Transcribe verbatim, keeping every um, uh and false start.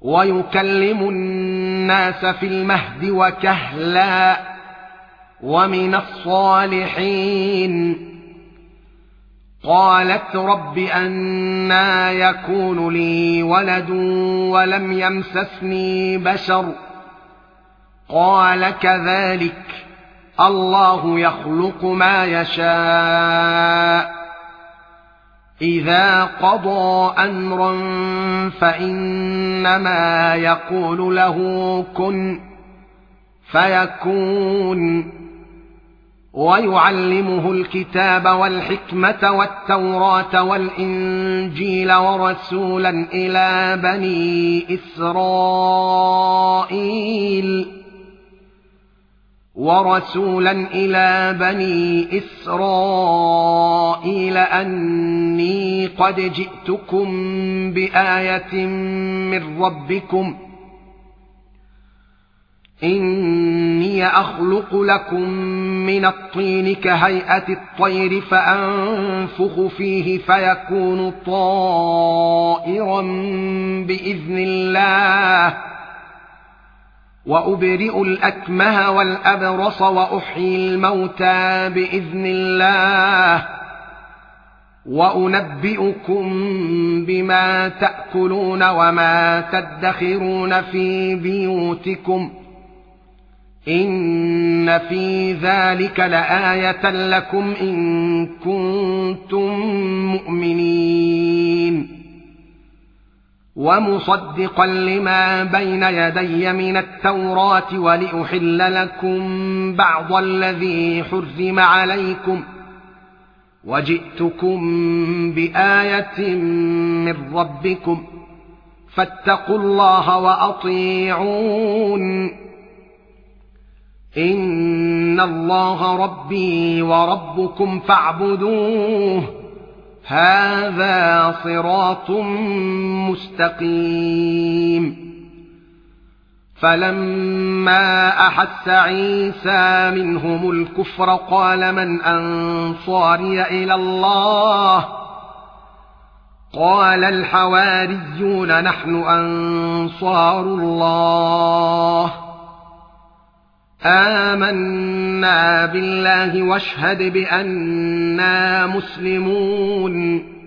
ويكلم الناس في المهد وكهلا ومن الصالحين. قالت رب أنى يكون لي ولد ولم يمسسني بشر قال كذلك الله يخلق ما يشاء إذا قضى أمرا فإنما يقول له كن فيكون. ويعلمه الكتاب والحكمة والتوراة والإنجيل ورسولا إلى بني إسرائيل ورسولا إلى بني إسرائيل أني قد جئتكم بآية من ربكم إني أخلق لكم من الطين كهيئة الطير فأنفخ فيه فيكون طائرا بإذن الله وأبرئ الأكمه والأبرص وأحيي الموتى بإذن الله وأنبئكم بما تأكلون وما تدخرون في بيوتكم إن في ذلك لآية لكم إن كنتم مؤمنين. ومصدقا لما بين يدي من التوراة ولأحل لكم بعض الذي حرم عليكم وجئتكم بآية من ربكم فاتقوا الله وأطيعون إن الله ربي وربكم فاعبدوه هذا صراط مستقيم. فلما أحس عيسى منهم الكفر قال من أنصاري إلى الله قال الحواريون نحن أنصار الله آمنا بالله واشهد بأننا مسلمون.